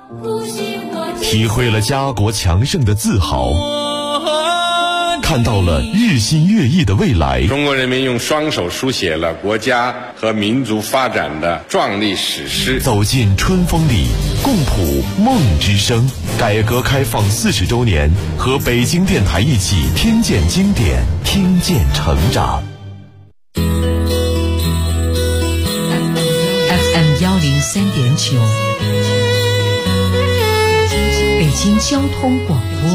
体会了家国强盛的自豪，看到了日新月异的未来。 中国人民用双手书写了国家和民族发展的壮丽史诗。 走进春风里，共谱梦之声。改革开放40周年，和北京电台一起听见经典，听见成长。 FM 103.9，北京交通广播。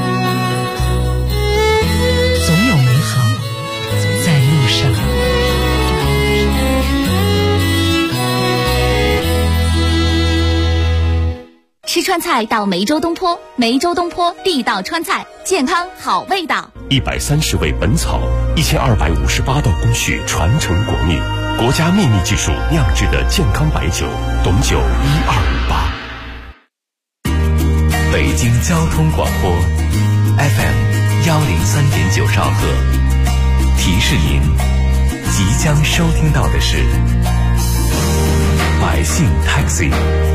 总有美好在路上。 吃川菜到梅州东坡，梅州东坡地道川菜，健康好味道。 130味本草，1258道工序传承国秘，国家秘密技术酿制的健康白酒，董酒1258。 北京交通广播 FM 103.9兆赫，提示您即将收听到的是百姓 Taxi。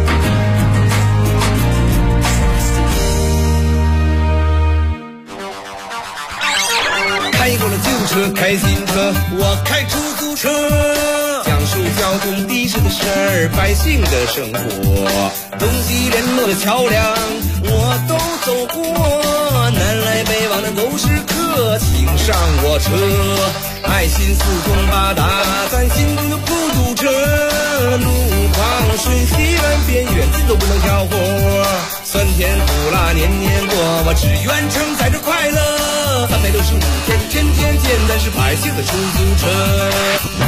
开过了旧车，开新车，我开出租车，讲述交通的士的事儿，百姓的生活，东西联络的桥梁我都走过，南来北往的都是客，请上我车，爱心四通八达，咱心中的孤独者，路旁顺西南边远近都不能挑活，酸甜苦辣年年过，我只愿承载着快乐，365天天天见，咱是百姓的出租车。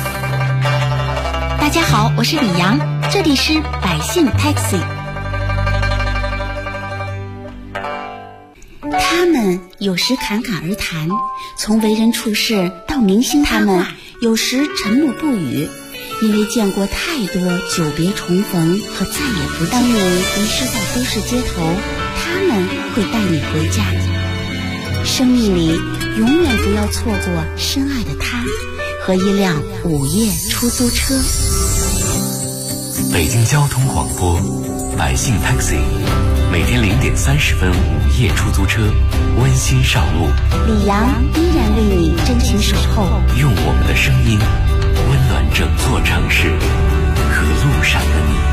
大家好，我是李阳，这里是百姓 Taxi。 他们有时侃侃而谈，从为人处事到明星他们有时沉默不语，因为见过太多久别重逢和再也不当你迷失在都市街头，他们会带你回家。生命里永远不要错过深爱的他和一辆午夜出租车。 北京交通广播百姓 Taxi， 每天0点30分午夜出租车温馨上路， 李阳依然为你真情守候， 用我们的声音温暖整座城市和路上的你。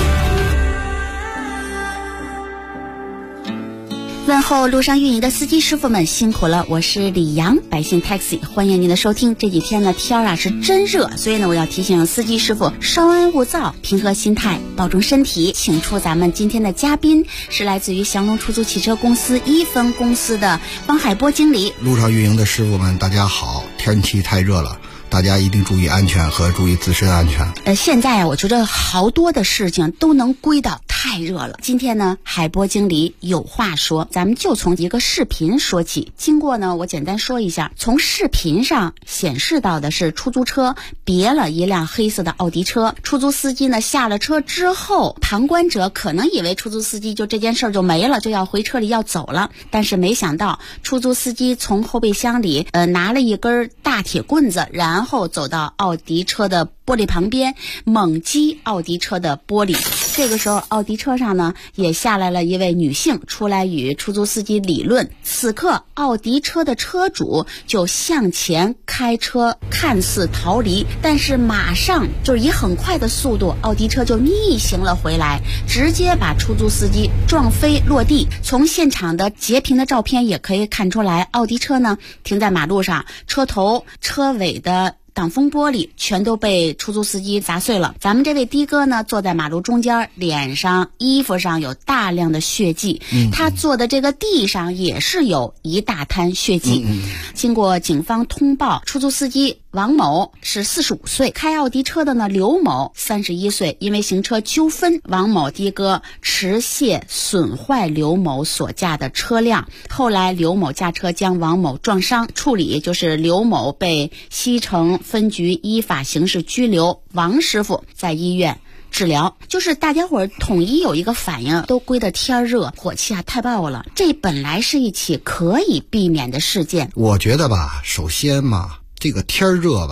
问候路上运营的司机师傅们辛苦了，我是李阳，百姓 Taxi， 欢迎您的收听。这几天呢天是真热，所以呢我要提醒司机师傅稍安勿躁，平和心态，保重身体。请出咱们今天的嘉宾是来自于祥龙出租汽车公司1分公司的汪海波经理。 路上运营的师傅们大家好，天气太热了，大家一定注意安全和注意自身安全。 现在我觉得好多的事情都能归到太热了。今天呢，海波经理有话说，咱们就从一个视频说起。经过呢，我简单说一下，从视频上显示到的是出租车别了一辆黑色的奥迪车，出租司机呢下了车之后，旁观者可能以为出租司机就这件事就没了，就要回车里要走了，但是没想到出租司机从后备箱里拿了一根大铁棍子，然后走到奥迪车的玻璃旁边，猛击奥迪车的玻璃。这个时候奥迪车上呢也下来了一位女性，出来与出租司机理论。此刻奥迪车的车主就向前开车，看似逃离，但是马上就是以很快的速度，奥迪车就逆行了回来，直接把出租司机撞飞落地。从现场的截屏的照片也可以看出来，奥迪车呢停在马路上，车头车尾的挡风玻璃全都被出租司机砸碎了。咱们这位的哥呢坐在马路中间，脸上衣服上有大量的血迹，他坐的这个地上也是有一大滩血迹。经过警方通报，出租司机王某是45岁，开奥迪车的呢刘某31岁，因为行车纠纷，王某的哥持械损坏刘某所驾的车辆，后来刘某驾车将王某撞伤，处理就是刘某被西城分局依法刑事拘留，王师傅在医院治疗。就是大家伙统一有一个反应，都归的天热，火气太爆了，这本来是一起可以避免的事件。 我觉得吧，首先嘛，这个天热吧，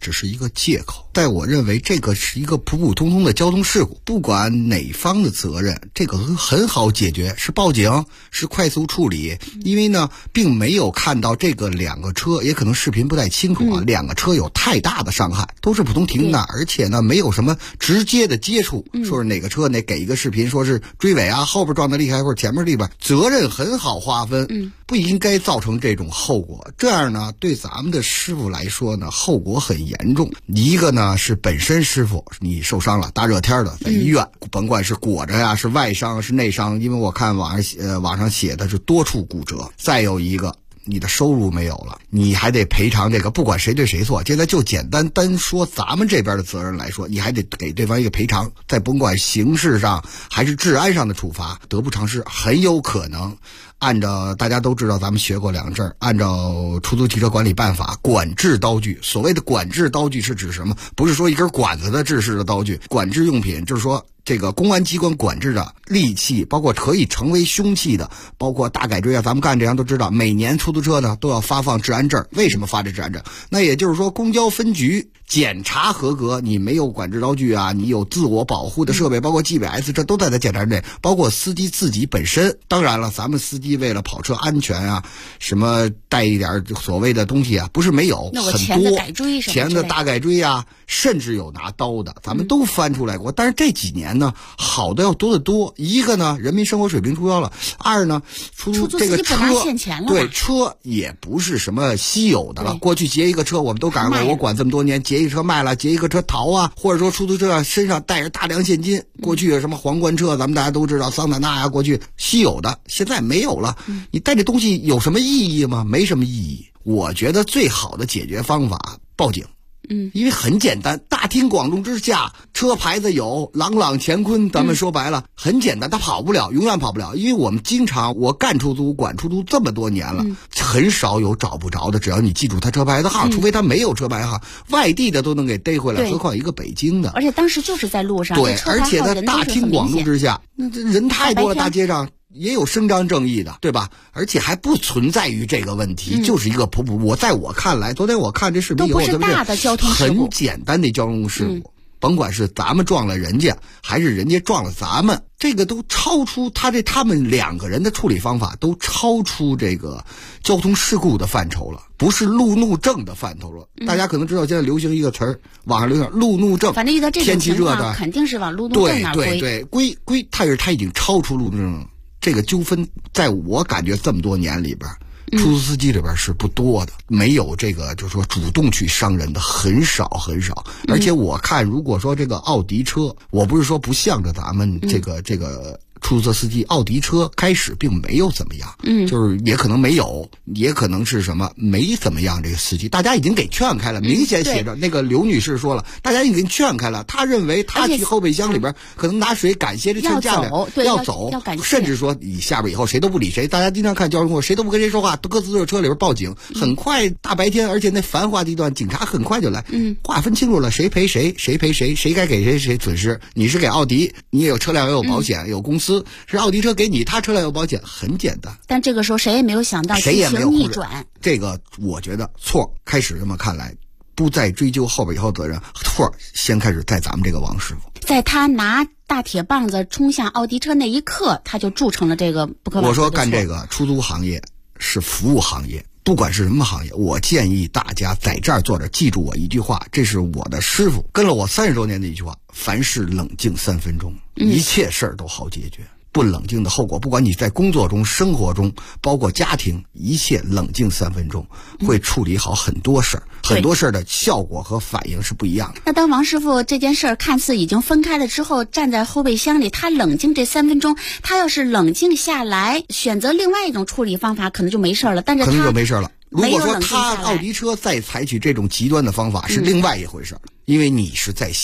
只是一个借口。在我认为这个是一个普普通通的交通事故，不管哪方的责任，这个很好解决，是报警，是快速处理。因为呢并没有看到这个两个车，也可能视频不太清楚啊，两个车有太大的伤害，都是普通停的，而且呢没有什么直接的接触，说是哪个车给一个视频说是追尾啊，后边撞得厉害或者前面厉害，责任很好划分，不应该造成这种后果。这样呢对咱们的师傅来说呢后果很严重。一个呢是本身师傅你受伤了，大热天的在医院，甭管是裹着呀，是外伤是内伤，因为我看网上写的是多处骨折。再有一个你的收入没有了，你还得赔偿这个，不管谁对谁错，现在就简单说咱们这边的责任来说，你还得给对方一个赔偿，在甭管刑事上还是治安上的处罚，得不偿失。很有可能按照大家都知道，咱们学过两阵，按照出租汽车管理办法，管制刀具，所谓的管制刀具是指什么？不是说一根管子的制式的刀具，管制用品就是说这个公安机关管制的利器，包括可以成为凶器的，包括大改锥啊，咱们干这行都知道，每年出租车呢都要发放治安证。为什么发这治安证？那也就是说公交分局检查合格，你没有管制刀具啊，你有自我保护的设备，包括 GPS， 这都在他检查内，包括司机自己本身。当然了，咱们司机为了跑车安全啊，什么带一点所谓的东西啊，不是没有，很多钳子大改锥啊，甚至有拿刀的，咱们都翻出来过。但是这几年呢好的要多得多。一个呢人民生活水平出高了，二呢出租这个车对车也不是什么稀有的了。过去劫一个车我们都赶上过，我管这么多年，劫一个车卖了，劫一个车逃啊，或者说出租车身上带着大量现金，过去有什么皇冠车咱们大家都知道，桑塔纳呀，过去稀有的现在没有了。你带这东西有什么意义吗？没什么意义。我觉得最好的解决方法报警。因为很简单，大庭广众之下，车牌子有朗朗乾坤，咱们说白了很简单，他跑不了，永远跑不了。因为我们经常我干出租管出租这么多年了，很少有找不着的，只要你记住他车牌子号，除非他没有车牌号，外地的都能给逮回来，何况一个北京的。 而且当时就是在路上， 对，而且在大庭广众之下，那人太多了，大街上也有伸张正义的，对吧？而且还不存在于这个问题，就是一个普普。在我看来，昨天我看这视频以后， 都不是大的交通事故， 很简单的交通事故，甭管是咱们撞了人家，还是人家撞了咱们，这个都超出他们两个人的处理方法，都超出这个交通事故的范畴了，不是路怒症的范畴了。大家可能知道现在流行一个词儿，网上流行路怒症， 反正遇到这种情况肯定是往路怒症那归。 对，归，但是他已经超出路怒症了。这个纠纷在我感觉这么多年里边，出租司机里边是不多的，没有这个就是说主动去伤人的很少很少。而且我看如果说这个奥迪车，我不是说不向着咱们这个出租车司机，奥迪车开始并没有怎么样，就是也可能没有，也可能是什么没怎么样。这个司机大家已经给劝开了，明显写着那个刘女士说了，大家已经劝开了。她认为她去后备箱里边可能拿水感谢这劝架的，要走，甚至说你下边以后谁都不理谁。大家经常看交通过，谁都不跟谁说话，各自坐车里边报警，很快大白天，而且那繁华地段，警察很快就来，划分清楚了谁赔谁，谁赔谁，谁该给谁损失。你是给奥迪，你也有车辆也有保险，有公司。是奥迪车给你，他车辆有保险，很简单。 但这个时候谁也没有想到谁也没有逆转。 这个我觉得错，开始这么看来，不再追究后边以后责任，错先开始在咱们这个王师傅。 在他拿大铁棒子冲向奥迪车那一刻，他就铸成了这个不可挽回的错。 我说干这个出租行业是服务行业，不管是什么行业，我建议大家在这儿坐着记住我一句话，这是我的师傅跟了我30多年的一句话：凡事冷静3分钟，一切事儿都好解决。不冷静的后果，不管你在工作中、生活中，包括家庭，一切冷静3分钟，会处理好很多事儿。很多事儿的效果和反应是不一样的。 那当王师傅这件事儿看似已经分开了之后，站在后备箱里，他冷静这3分钟，他要是冷静下来，选择另外一种处理方法，可能就没事了。但是他可能就没事了。如果说他奥迪车再采取这种极端的方法，是另外一回事，因为你是在先的，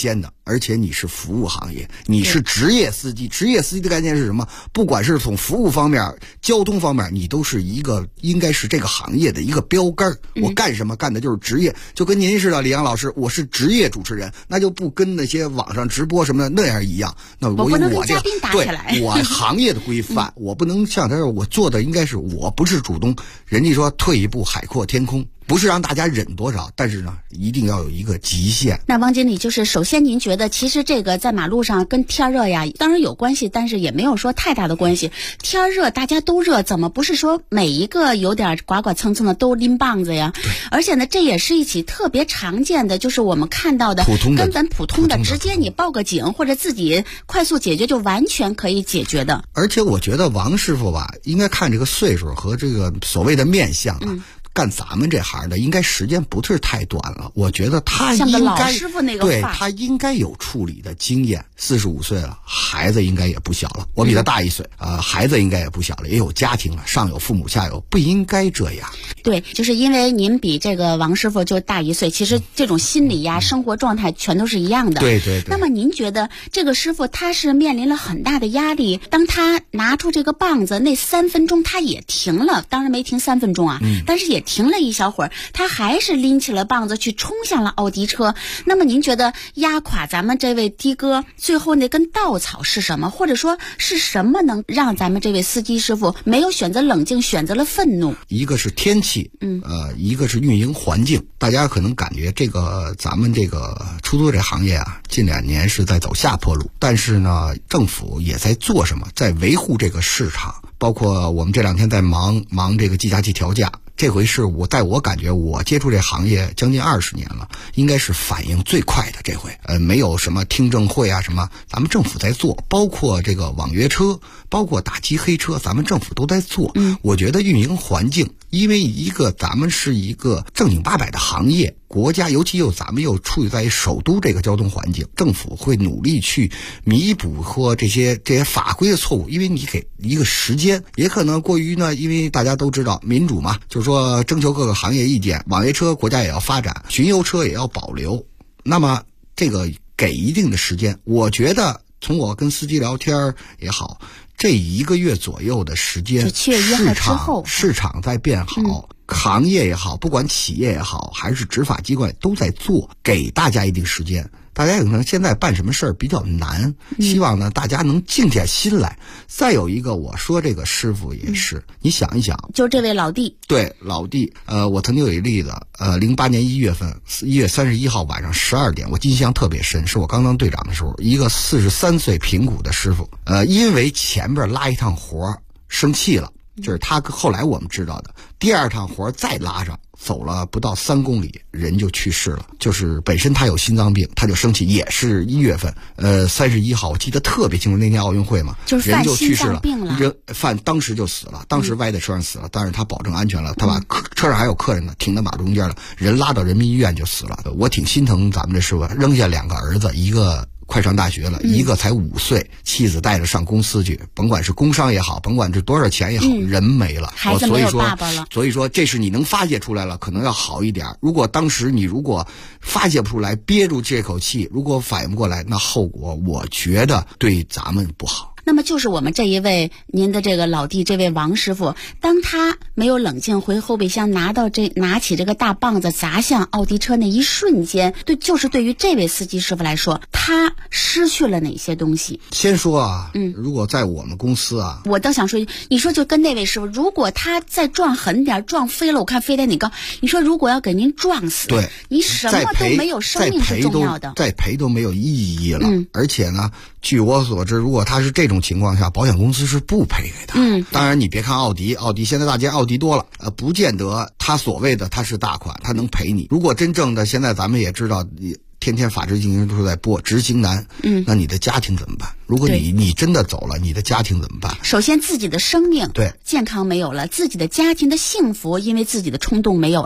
而且你是服务行业，你是职业司机。职业司机的概念是什么？不管是从服务方面、交通方面，你都是一个应该是这个行业的一个标杆。我干什么干的就是职业，就跟您似的，李阳老师，我是职业主持人，那就不跟那些网上直播什么的那样一样。那我不能跟嘉宾打起来， 对我行业的规范，我不能像他说我做的应该是我不是主动，人家说退一步海阔天空。不是让大家忍多少，但是呢，一定要有一个极限。 那王经理，就是首先您觉得，其实这个在马路上跟天热呀，当然有关系，但是也没有说太大的关系。天热大家都热，怎么不是说每一个有点刮刮蹭蹭的都拎棒子呀？而且呢，这也是一起特别常见的，就是我们看到的根本普通的，直接你报个警或者自己快速解决就完全可以解决的。 而且我觉得王师傅吧，应该看这个岁数和这个所谓的面相啊。干咱们这行的应该时间不是太短了，我觉得他应该像个老师傅那个对他应该有处理的经验。45岁了，孩子应该也不小了，我比他大1岁孩子应该也不小了，也有家庭了，上有父母下有，不应该这样。 对，就是因为您比这个王师傅就大1岁，其实这种心理呀、生活状态全都是一样的。 对对对。 那么您觉得这个师傅他是面临了很大的压力，当他拿出这个棒子那3分钟他也停了，当然没停3分钟啊，但是也停了一小会儿，他还是拎起了棒子去冲向了奥迪车。那么您觉得压垮咱们这位的哥最后那根稻草是什么？或者说是什么能让咱们这位司机师傅没有选择冷静，选择了愤怒？ 一个是天气，一个是运营环境。大家可能感觉这个咱们这个出租这行业啊，近2年是在走下坡路，但是呢，政府也在做什么，在维护这个市场。包括我们这2天在忙这个计价器调价，这回是我感觉我接触这行业将近20年了，应该是反应最快的这回。没有什么听证会啊什么，咱们政府在做，包括这个网约车，包括打击黑车，咱们政府都在做。我觉得运营环境，因为咱们是一个正经八百的行业，国家尤其咱们又处在首都这个交通环境，政府会努力去弥补或这些法规的错误，因为你给一个时间，也可能过于呢，因为大家都知道民主嘛，就是说征求各个行业意见，网约车国家也要发展，巡游车也要保留，那么这个给一定的时间，我觉得从我跟司机聊天也好，这1个月左右的时间，市场在变好，行业也好，不管企业也好，还是执法机关都在做，给大家一定时间。大家可能现在办什么事儿比较难，希望呢大家能静下心来。再有一个，我说这个师傅也是，你想一想， 就这位老弟， 对老弟，我曾经有一例子，08年1月份，1月31号晚上12点，我印象特别深，是我刚当队长的时候，一个43岁平谷的师傅，因为前边拉一趟活生气了。就是他后来我们知道的，第2趟活再拉上，走了不到3公里，人就去世了。就是本身他有心脏病，他就生气，也是1月份，31号我记得特别清楚，那天奥运会嘛， 就是人就去世了，当时就死了，当时歪在车上死了，但是他保证安全了，他把车上还有客人呢，停在马路中间了，人拉到人民医院就死了。我挺心疼咱们这师傅，扔下2个儿子，一个快上大学了，一个才5岁，妻子带着上公司去，甭管是工伤也好，甭管是多少钱也好，人没了， 孩子没有爸爸了。 所以说这是你能发泄出来了，可能要好一点。如果当时你如果发泄不出来，憋住这口气，如果反应不过来，那后果我觉得对咱们不好。 那么就是我们这一位您的这个老弟，这位王师傅，当他没有冷静回后备箱拿起这个大棒子砸向奥迪车那一瞬间，就是对于这位司机师傅来说，他失去了哪些东西？ 先说啊，如果在我们公司啊， 我倒想说，你说就跟那位师傅，如果他再撞狠点，撞飞了，我看飞得你高，你说如果要给您撞死， 对， 你什么都没有，生命是重要的， 再赔都没有意义了。而且呢，据我所知，如果他是这种情况下，保险公司是不赔给他。当然你别看奥迪现在大街奥迪多了，不见得他所谓的他是大款，他能赔你。如果真正的现在咱们也知道，天天法制进行都在播执行难，那你的家庭怎么办？如果你真的走了，你的家庭怎么办？ 首先自己的生命对健康没有了，自己的家庭的幸福因为自己的冲动没有了。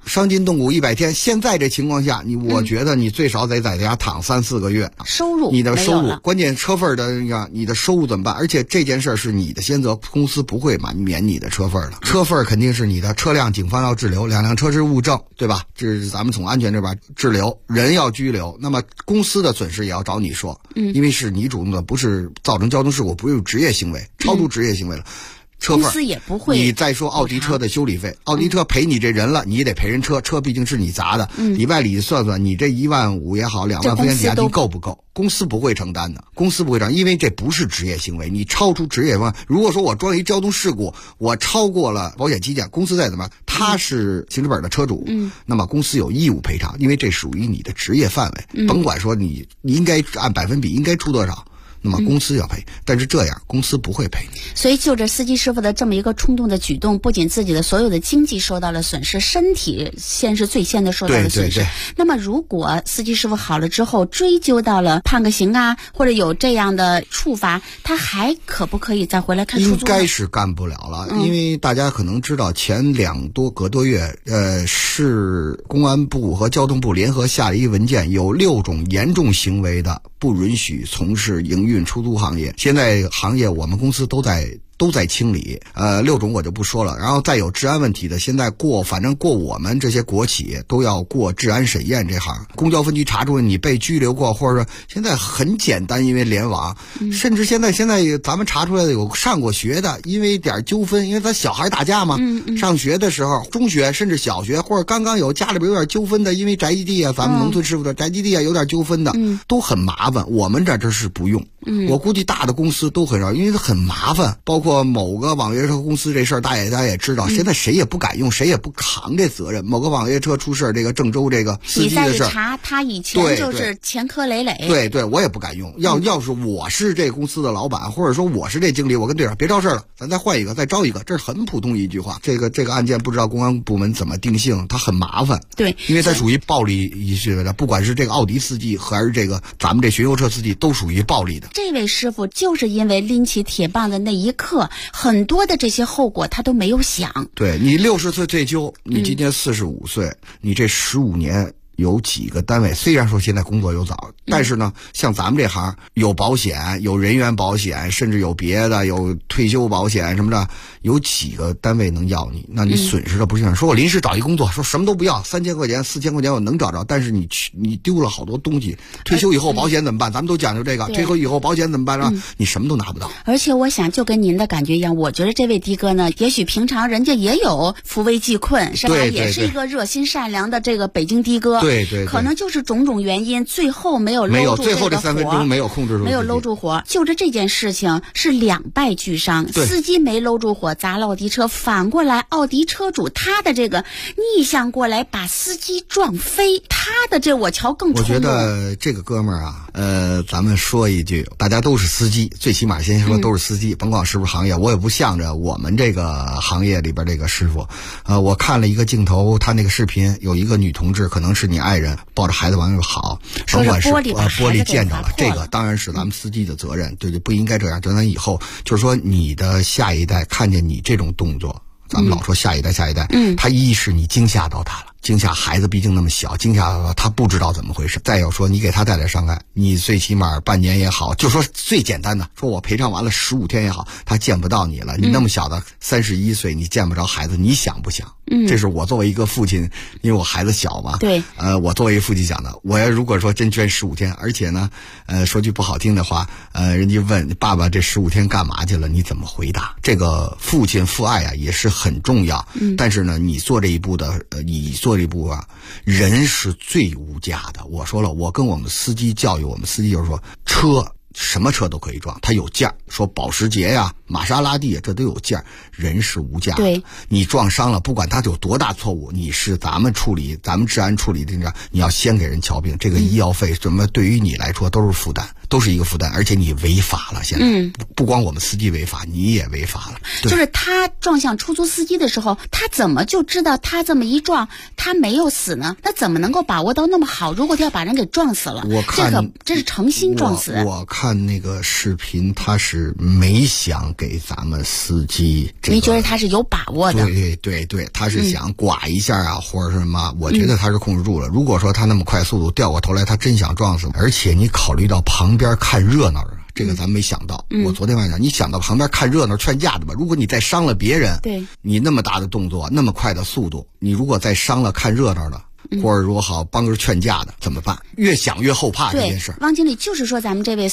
伤筋动骨100天。现在这情况下，我觉得你最少得在家躺3-4个月， 收入你的收没有了， 入关键车费的你的收入怎么办？而且这件事是你的先责，公司不会免你的车费的。车费肯定是你的车辆，警方要滞留，2辆车是物证，对吧？这是咱们从安全这边滞留，人要拘留，那么公司的损失也要找你说，因为是你主动的，不是造成交通事故，不是职业行为，超出职业行为了。车费公司也不会。 你再说奥迪车的修理费，奥迪车赔你这人了，你也得赔人车，车毕竟是你砸的，里外里算算，你这15000也好，2万块钱抵押金够不够？公司不会承担的，公司不会承担，因为这不是职业行为，你超出职业方。如果说我装一交通事故，我超过了保险期限，公司再怎么，他是行驶本的车主，那么公司有义务赔偿，因为这属于你的职业范围，甭管说你应该按百分比应该出多少。那么公司要赔，但是这样公司不会赔你。 所以就着司机师傅的这么一个冲动的举动，不仅自己的所有的经济受到了损失，身体是最先的受到了损失。 对。 那么如果司机师傅好了之后追究到了判个刑啊，或者有这样的处罚，他还可不可以再回来开出租呢？ 应该是干不了了，因为大家可能知道前2个多月，市公安部和交通部联合下了一个文件，有6种严重行为的不允许从事营运出租行业。现在行业我们公司都在清理，6种我就不说了。然后再有治安问题的，现在反正过我们这些国企都要过治安审验这行。公交分局查出你被拘留过，或者说现在很简单，因为联网，甚至现在咱们查出来的有上过学的，因为点纠纷，因为咱小孩打架嘛，上学的时候，中学甚至小学，或者刚刚有家里边有点纠纷的，因为宅基地啊，咱们农村师傅的宅基地啊有点纠纷的，都很麻烦。我们这是不用，我估计大的公司都很少，因为它很麻烦，包括某个网约车公司这事儿，大家也知道，现在谁也不敢用，谁也不扛这责任。某个网约车出事，这个郑州这个司机的事儿， 你再一查，他以前就是前科累累。 对，我也不敢用。要是我是这公司的老板，或者说我是这经理，我跟队长别招事了，咱再换一个，再招一个，这是很普通一句话。这个案件不知道公安部门怎么定性，它很麻烦。 对， 因为它属于暴力一些的，不管是这个奥迪司机还是这个咱们这巡游车司机，都属于暴力的。 这位师傅就是因为拎起铁棒的那一刻，很多的这些后果他都没有想。 对，你60岁退休，你今年45岁，你这15年有几个单位，虽然说现在工作有早，但是呢，像咱们这行有保险，有人员保险，甚至有别的，有退休保险什么的，有几个单位能要你？那你损失的不是说我临时找一工作，说什么都不要，3000块钱、4000块钱我能找着，但是你丢了好多东西。退休以后保险怎么办？咱们都讲究这个，退休以后保险怎么办呢？你什么都拿不到。 而且我想就跟您的感觉一样，我觉得这位的哥呢，也许平常人家也有扶危济困，是吧？ 对， 也是一个热心善良的这个北京的哥。 对， 可能就是种种原因，最后没有搂住最后这3分钟没有控制住， 没有搂住火。就这件事情是两败俱伤，司机没搂住火砸了奥迪车，反过来奥迪车主他的这个逆向过来把司机撞飞，他的这我瞧更冲动。 我觉得这个哥们儿啊，咱们说一句，大家都是司机，最起码先说都是司机，甭管是不是行业，我也不向着我们这个行业里边这个师傅。我看了一个镜头，他那个视频有一个女同志，可能是你爱人抱着孩子往那跑，甭管是玻璃见着了，这个当然是咱们司机的责任，对，不应该这样。咱以后就是说，你的下一代看见你这种动作，咱们老说下一代，他一是你惊吓到他了。惊吓孩子毕竟那么小，惊吓到他不知道怎么回事。再有说你给他带来伤害，你最起码半年也好，就说最简单的，说我赔偿完了15天也好，他见不到你了。你那么小的31岁，你见不着孩子，你想不想？这是我作为一个父亲，因为我孩子小嘛。 对。 我作为一个父亲讲的，我要如果说真捐15天，而且呢，说句不好听的话，人家问爸爸这15天干嘛去了，你怎么回答？这个父亲父爱啊也是很重要。但是呢，你做这一步的，人是最无价的。我说了，我跟我们司机教育我们司机就是说，什么车都可以撞，它有价。说保时捷呀、玛莎拉蒂这都有价，人是无价的。 对， 你撞伤了，不管他有多大错误，你是咱们治安处理的，你要先给人瞧病，这个医药费什么对于你来说都是负担，都是一个负担，而且你违法了。现在不光我们司机违法，你也违法了。 就是他撞向出租司机的时候，他怎么就知道他这么一撞他没有死呢？他怎么能够把握到那么好？如果他要把人给撞死了，这是诚心撞死。 我看那个视频，他是没想给咱们司机这个， 你觉得他是有把握的？ 对，他是想剐一下啊，或者是什么？我觉得他是控制住了。如果说他那么快速度掉过头来，他真想撞死我，而且你考虑到旁边看热闹的。这个咱没想到，我昨天晚上你想到旁边看热闹劝架的吧？如果你再伤了别人， 对， 你那么大的动作，那么快的速度，你如果再伤了看热闹的，或者说好帮着劝架的，怎么办？越想越后怕这件事。 汪经理就是说，咱们这位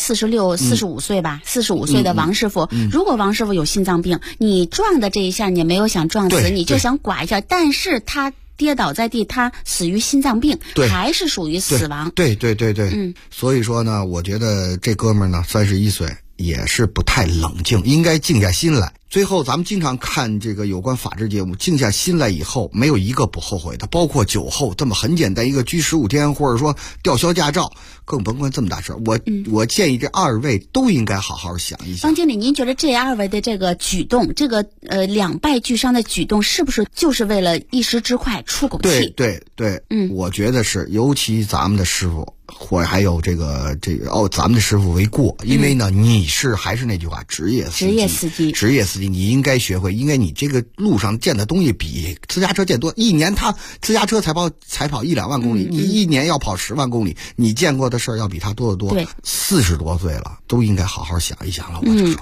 45岁吧，45岁的王师傅，如果王师傅有心脏病，你撞的这一下你没有想撞死，你就想剐一下，但是他跌倒在地，他死于心脏病，还是属于死亡。 对，所以说呢，我觉得这哥们儿呢，31岁也是不太冷静，应该静下心来。最后咱们经常看这个有关法制节目，静下心来以后没有一个不后悔的，包括酒后这么很简单一个拘15天，或者说吊销驾照，更甭管这么大事。我建议这二位都应该好好想一想。 方经理，您觉得这二位的这个举动，这个两败俱伤的举动，是不是就是为了一时之快出口气？ 对，我觉得是，尤其咱们的师傅。或还有咱们的师傅为过，因为呢，你还是那句话，职业司机，你应该学会，应该你这个路上见的东西比私家车见多，一年他私家车才跑1-2万公里，你一年要跑10万公里，你见过的事儿要比他多得多。 对 ，40多岁了，都应该好好想一想了。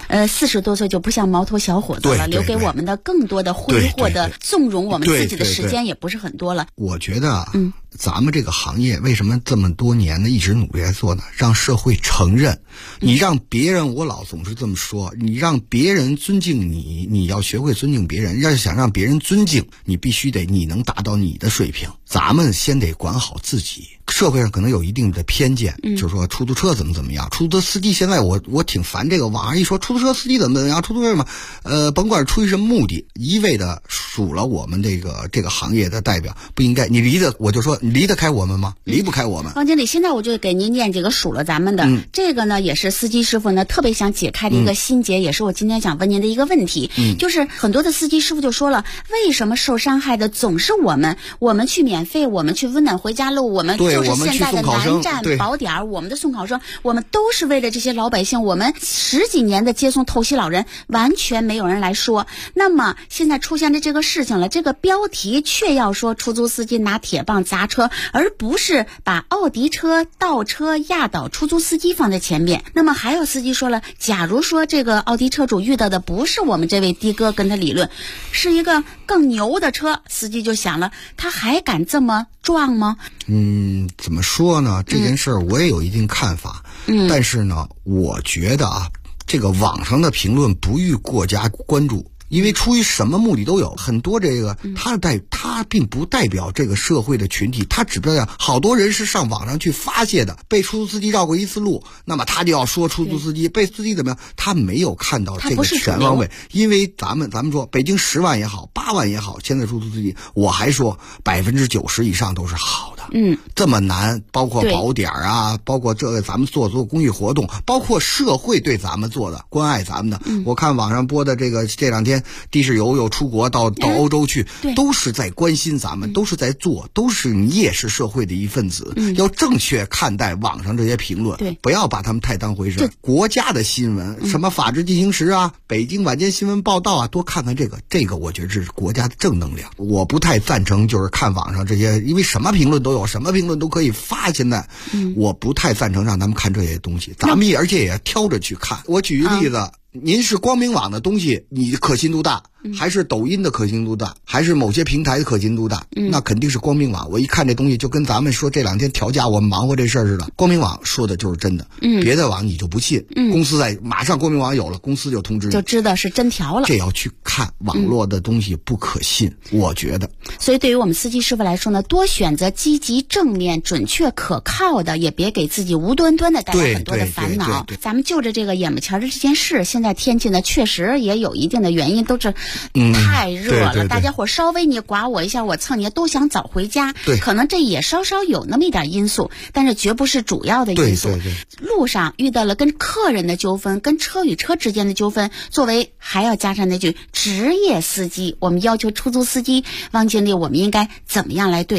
40多岁就不像毛头小伙子了，留给我们的更多的挥霍的纵容我们自己的时间也不是很多了。 我觉得咱们这个行业为什么这么多年呢一直努力来做呢？让社会承认，你让别人，我老总是这么说，你让别人尊敬你，你要学会尊敬别人。要想让别人尊敬你，必须得你能达到你的水平。咱们先得管好自己。社会上可能有一定的偏见，就是说出租车怎么样，出租车司机现在我挺烦这个，网上一说出租车司机怎么样，出租车嘛，甭管出于什么目的，一味的数了我们这个行业的代表，不应该。我就说你离得开我们吗？离不开我们。 方经理，现在我就给您念几个数了咱们的，这个呢也是司机师傅呢特别想解开的一个心结，也是我今天想问您的一个问题，就是很多的司机师傅就说了，为什么受伤害的总是我们去免费，我们去温暖回家路，我们就是现在的南站宝点，我们的送考生，我们都是为了这些老百姓，我们10几年的接送透析老人，完全没有人来说。那么现在出现的这个事情了，这个标题却要说出租司机拿铁棒砸车，而不是把奥迪车倒车压倒出租司机放在前面。那么还有司机说了，假如说这个奥迪车主遇到的不是我们这位的哥跟他理论，是一个更牛的车，司机就想了，他还敢这么撞吗？ 怎么说呢？这件事儿我也有一定看法，但是呢，我觉得这个网上的评论不予过加关注。因为出于什么目的都有，很多这个他并不代表这个社会的群体，他只代表好多人是上网上去发泄的，被出租司机绕过一次路，那么他就要说出租司机被司机怎么样，他没有看到这个全方位。因为咱们说北京10万也好，8万也好，现在出租司机我还说90%以上都是好的。这么难，包括保点啊，包括这个咱们做公益活动，包括社会对咱们做的关爱咱们的。我看网上播的这两天的士有出国到欧洲去，都是在关心咱们，都是在做，你也是社会的一份子，要正确看待网上这些评论，不要把他们太当回事。国家的新闻，什么法制进行时啊，北京晚间新闻报道啊，多看看这个我觉得是国家的正能量。我不太赞成就是看网上这些，因为什么评论都有，什么评论都可以发，现在我不太赞成让他们看这些东西，咱们而且也挑着去看。我举一个例子，您是光明网的东西，你可信度大，还是抖音的可信度大，还是某些平台的可信度大？那肯定是光明网。我一看这东西，就跟咱们说这2天调价我们忙活这事儿似的，光明网说的就是真的，别的网你就不信。公司马上光明网有了，公司就通知你， 就知道是真调了。 这要去看网络的东西不可信，我觉得。 所以对于我们司机师傅来说呢，多选择积极正面准确可靠的，也别给自己无端端的带来很多的烦恼。咱们就着这个眼巴前的这件事，现在天气呢确实也有一定的原因，都是太热了，大家伙稍微你刮我一下，我蹭你都想早回家，可能这也稍稍有那么一点因素，但是绝不是主要的因素。路上遇到了跟客人的纠纷，跟车与车之间的纠纷，作为还要加上那句职业司机，我们要求出租司机，汪经理，我们应该怎么样来对待？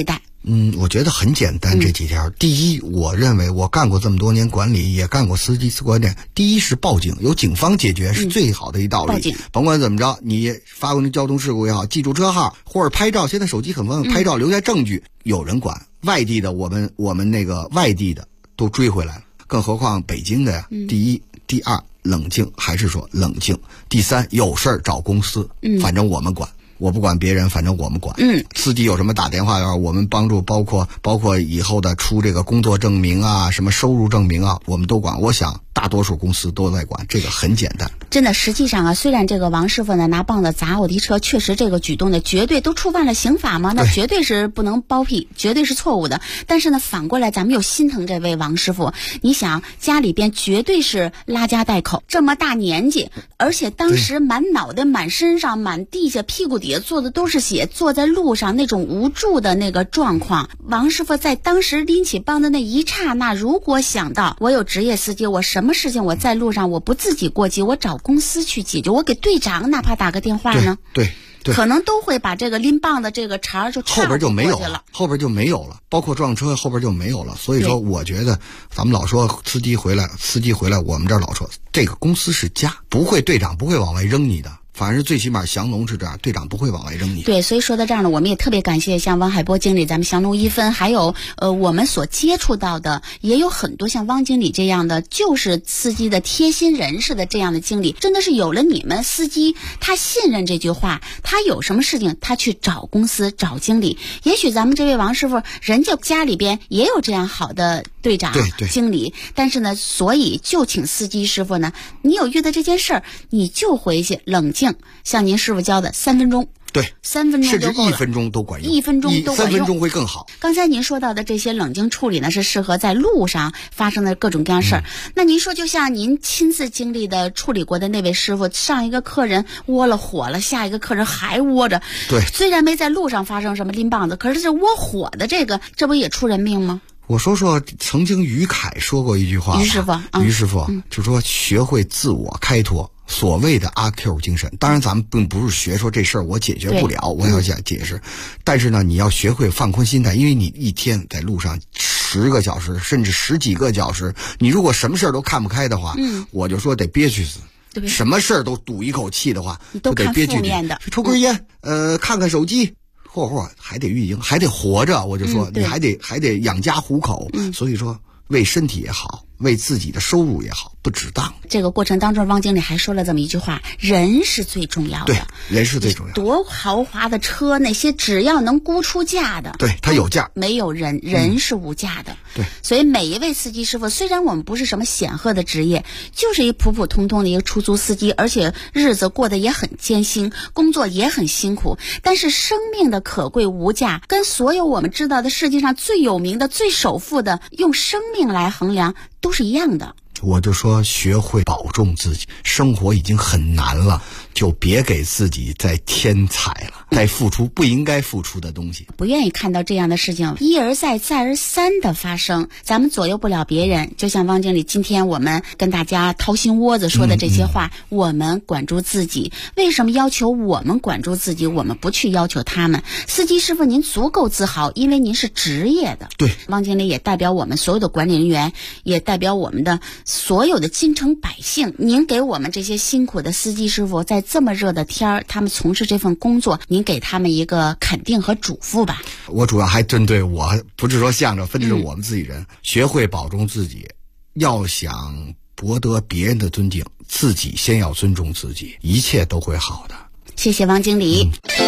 我觉得很简单，这几条。第一，我认为我干过这么多年管理，也干过司机管理。第一是报警，由警方解决是最好的一道理。 报警， 甭管怎么着，你发生交通事故也好，记住车号或者拍照，现在手机很方便，拍照留下证据，有人管。外地的我们那个外地的都追回来了，更何况北京的呀。第一，第二，冷静，还是说冷静。第三，有事儿找公司，反正我们管。我不管别人，反正我们管。司机有什么打电话要我们帮助，包括以后的出这个工作证明啊，什么收入证明啊，我们都管。我想大多数公司都在管，这个很简单。 真的，实际上啊，虽然这个王师傅呢拿棒子砸奥迪车，确实这个举动呢绝对都触犯了刑法嘛，那绝对是不能包庇，绝对是错误的。但是呢，反过来咱们又心疼这位王师傅。你想，家里边绝对是拉家带口，这么大年纪，而且当时满脑袋、满身上、满地下、屁股底下坐的都是血，坐在路上那种无助的那个状况。王师傅在当时拎起棒的那一刹那，如果想到我有职业司机，我什么事情我在路上我不自己过急，我找公司去解决，我给队长哪怕打个电话呢， 对， 可能都会把这个拎棒的这个茬就后边就没有了，包括撞车后边就没有了。所以说，我觉得咱们老说司机回来，我们这儿老说这个公司是家，队长不会往外扔你的。反正最起码降龙是这样，队长不会往外扔你。 对，所以说到这儿呢，我们也特别感谢像汪海波经理、咱们降龙一分，还有我们所接触到的也有很多像汪经理这样的，就是司机的贴心人士的这样的经理，真的是有了你们司机，他信任这句话，他有什么事情他去找公司找经理。也许咱们这位王师傅人家家里边也有这样好的队长经理，但是呢，所以就请司机师傅呢，你有遇到这件事儿，你就回去冷静，像您师傅教的3分钟， 对 ，3分钟就够了， 甚至1分钟都管用， 1分钟都管用， 3分钟会更好。 刚才您说到的这些冷静处理呢，是适合在路上发生的各种各样事儿。那您说，就像您亲自经历的处理过的那位师傅，上一个客人窝了火了，下一个客人还窝着， 对， 虽然没在路上发生什么拎棒子，可是这窝火的这不也出人命吗？ 我说曾经于凯说过一句话，于师傅就说学会自我开脱，所谓的阿 Q 精神。当然咱们并不是学说这事儿我解决不了，我要解释，但是呢，你要学会放宽心态，因为你一天在路上10个小时甚至10几个小时，你如果什么事儿都看不开的话，我就说得憋屈死。什么事儿都赌一口气的话， 都得憋屈负面的， 抽根烟，看看手机。或还得运营，还得活着，我就说你还得养家糊口，所以说为身体也好，为自己的收入也好，不值当。 这个过程当中，汪经理还说了这么一句话：人是最重要的。 对，人是最重要的。 多豪华的车，那些只要能估出价的， 对，它有价。 没有人是无价的。 对， 所以每一位司机师傅，虽然我们不是什么显赫的职业，就是一普普通通的一个出租司机，而且日子过得也很艰辛，工作也很辛苦，但是生命的可贵无价，跟所有我们知道的世界上最有名的、最首富的，用生命来衡量，都是一样的。 我就说学会保重自己，生活已经很难了，就别给自己再添彩了，再付出不应该付出的东西。 不愿意看到这样的事情一而再再而三的发生，咱们左右不了别人。就像汪经理今天我们跟大家掏心窝子说的这些话，我们管住自己。为什么要求我们管住自己，我们不去要求他们？司机师傅您足够自豪，因为您是职业的。 对， 汪经理也代表我们所有的管理人员，也代表我们的所有的京城百姓，您给我们这些辛苦的司机师傅，在这么热的天儿，他们从事这份工作，您给他们一个肯定和嘱咐吧。 我主要还针对我，不是说向着，分是我们自己人，学会保重自己。要想博得别人的尊敬，自己先要尊重自己，一切都会好的。 谢谢汪经理。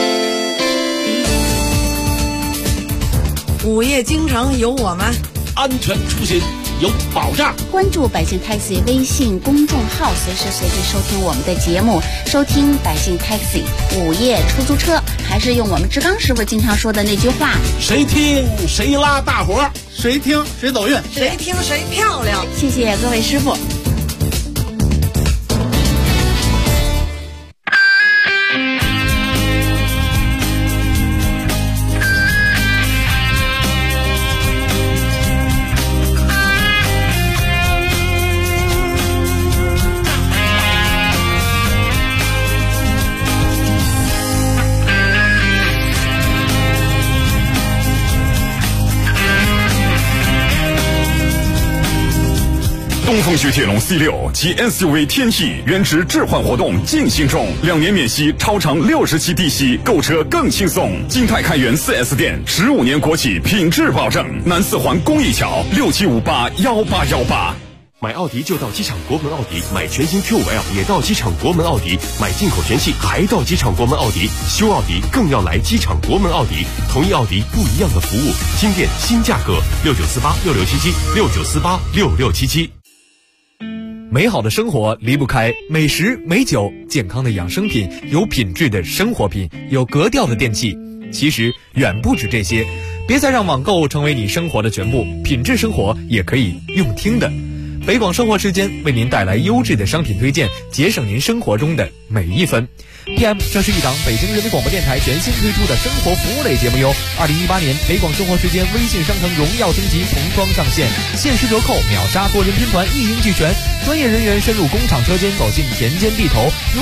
午夜京城有我们， 安全出行有保障。 关注百姓 Taxi 微信公众号，随时随地收听我们的节目，收听百姓 Taxi 午夜出租车。还是用我们志刚师傅经常说的那句话： 谁听谁拉大伙， 谁听谁走运， 谁听谁漂亮。 谢谢各位师傅。 风雪铁龙 C6 及 SUV 天翼原值置换活动进行中，2年免息，超长60期低息，购车更轻松。金泰开元 4S 店，15年国企品质保证。南四环公益桥67581818。 买奥迪就到机场国门奥迪，买全新 Q5L 也到机场国门奥迪，买进口全系还到机场国门奥迪，修奥迪更要来机场国门奥迪。同一奥迪不一样的服务，新店新价格，69486677，69486677。 美好的生活离不开美食美酒，健康的养生品，有品质的生活品，有格调的电器。其实远不止这些，别再让网购成为你生活的全部，品质生活也可以用听的。北广生活时间为您带来优质的商品推荐，节省您生活中的每一分。PM 这是一档北京人民广播电台全新推出的生活服务类节目哟。2018年北广生活时间微信商城荣耀升级重装上线，限时折扣，秒杀多人拼团，一应俱全，专业人员深入工厂车间，走进田间地头。